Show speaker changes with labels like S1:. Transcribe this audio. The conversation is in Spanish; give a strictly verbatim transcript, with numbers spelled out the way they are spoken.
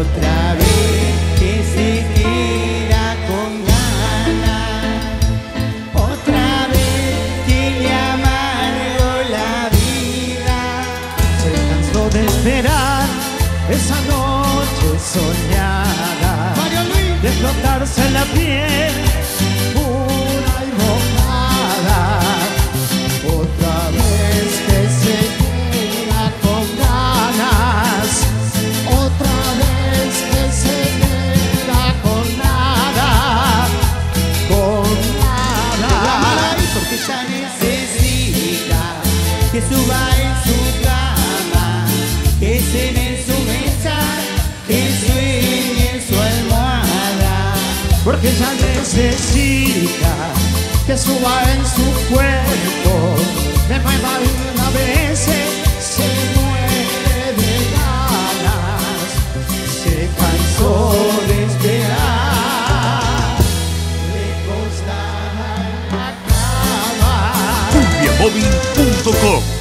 S1: otra vez que se queda con ganas, otra vez que le amargo la vida.
S2: Se cansó de esperar esa noche soñada,
S1: Mario Luis,
S2: de frotarse la piel pura y mojada. Otra vez que se queda con ganas, otra vez que se queda con nada, con nada.
S1: porque ella necesita que suba en su cama, que cene en su mesa, que sueñe en su almohada.
S2: Porque ella necesita que suba en su cuerpo, me mueva una vez, se muere de ganas, se cansó de esperar, de costar en la cama.
S3: cumbia móvil punto com